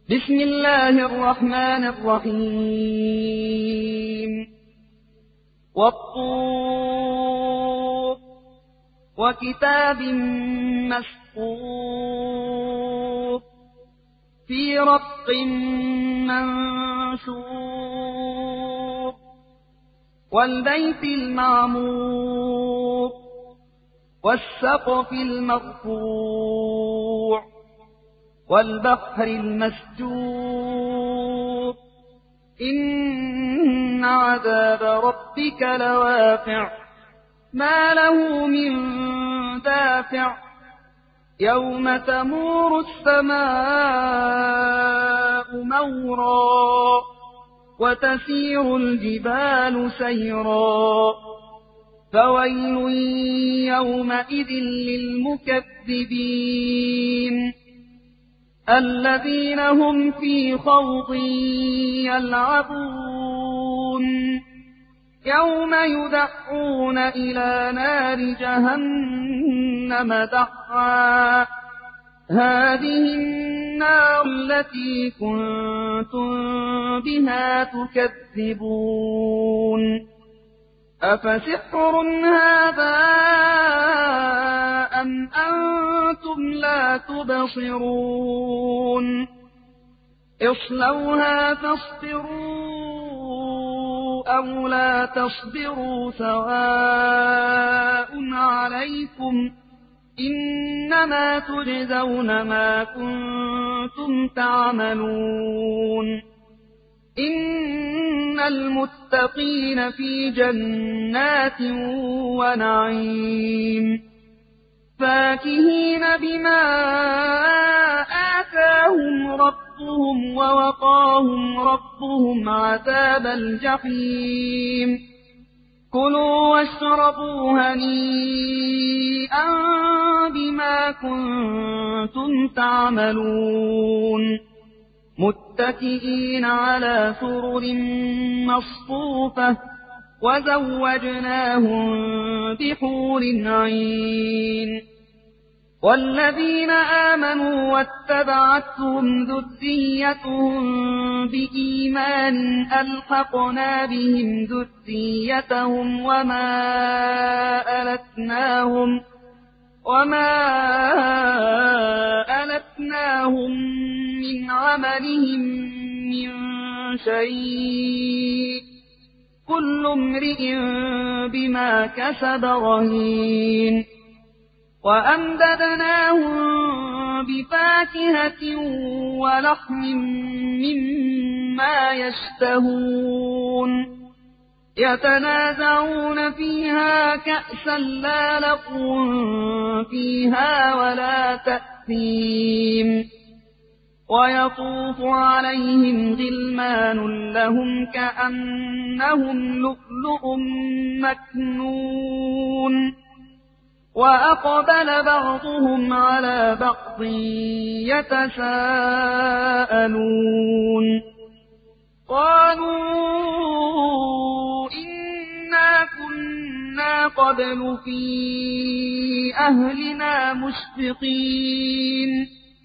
بسم الله الرحمن الرحيم والطور وكتاب مسطور في رق منشور والبيت المعمور والسقف المرفوع والبحر المسجور إن عذاب ربك لواقع ما له من دافع يوم تمور السماء مورا وتسير الجبال سيرا فويل يومئذ للمكذبين الذين هم في خوض يلعبون يوم يدعون إلى نار جهنم دعا هذه النار التي كنتم بها تكذبون أفسحر هذا أم أنتم لا تبصرون اصلوها فاصبروا أو لا تصبروا سواء عليكم إنما تجزون ما كنتم تعملون إن المتقين في جنات ونعيم فاكهين بما آتاهم ربهم ووقاهم ربهم عذاب الجحيم كلوا واشربوا هنيئا بما كنتم تعملون متكئين على سرر مصفوفة وزوجناهم بحور عين والذين آمنوا واتبعتهم ذريتهم بإيمان ألحقنا بهم ذريتهم وما ألتناهم من عملهم من شيء كل امرئ بما كسب رهين وأمددناهم بفاكهة ولحم مما يشتهون يتنازعون فيها كأسا لا لغو فيها ولا تأثيم ويطوف عليهم غلمان لهم كأنهم لؤلؤ مكنون وأقبل بعضهم على بعض يتساءلون قالوا إنا كنا قبل في أهلنا مشفقين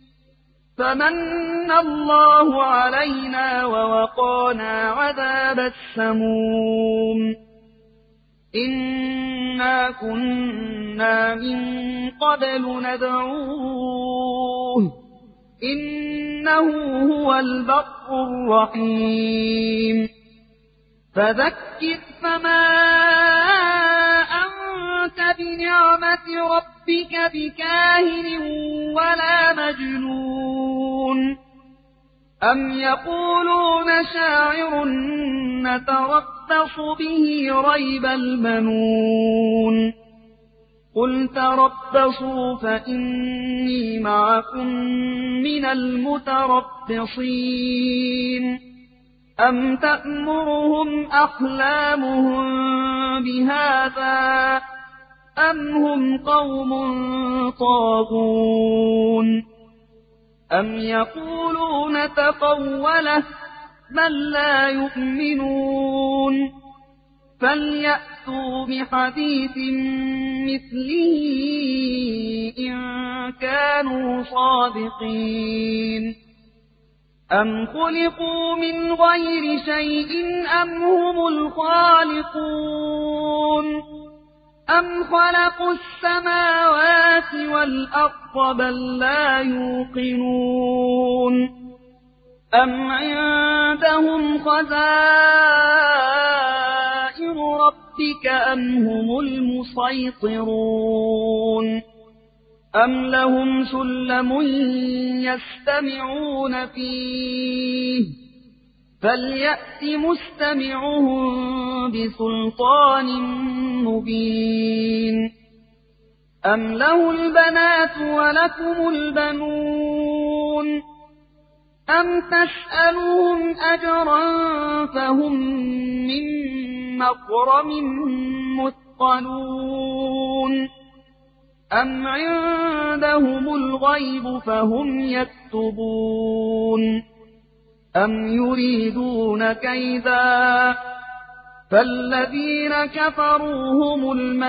فمن الله علينا ووقانا عذاب السموم إنا كنا من قبل ندعوه إنه هو البر الرحيم فذكر فما أنت بنعمة ربك بكاهن ولا مجنون أم يقولون شاعر نتربص به ريب المنون قل تربصوا فإني معكم من المتربصين أم تأمرهم أحلامهم بهذا أم هم قوم طاغون أم يقولون تقوله بل لا يؤمنون فليأتوا بحديث مثله إن كانوا صادقين أم خلقوا من غير شيء أم هم الخالقون أم خلقوا السماوات والأرض بل لا يوقنون أم عندهم خزائن ربك أم هم المسيطرون أم لهم سلم يستمعون فيه فليأت مستمعهم بسلطان مبين أم له البنات ولكم البنون أم تسألهم أجرا فهم من مغرم مثقلون أم عندهم الغيب فهم يكتبون أم يريدون كيدا فالذين كفروا هم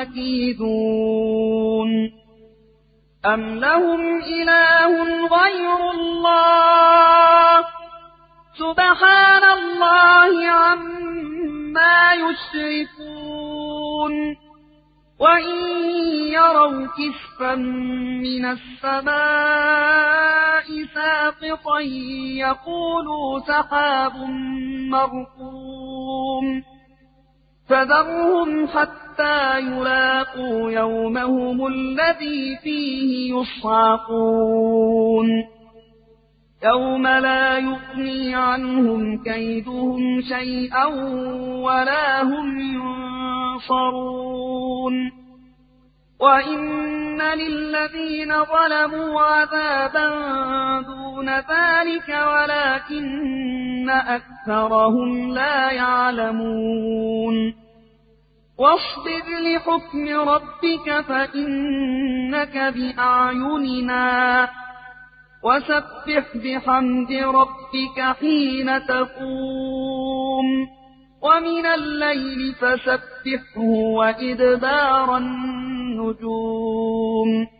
المكيدون أم لهم إله غير الله سبحان الله عما يشركون وإن يروا كسفا من السماء ساقطا يقولوا سحاب مركوم فذرهم حتى يلاقوا يومهم الذي فيه يصعقون يوم لا يغني عنهم كيدهم شيئا ولا هم ينصرون وإن للذين ظلموا عذابا دون ذلك ولكن أكثرهم لا يعلمون واصبر لحكم ربك فإنك بأعيننا وسبح بحمد ربك حين تقوم ومن الليل فسبحه وإدبار النجوم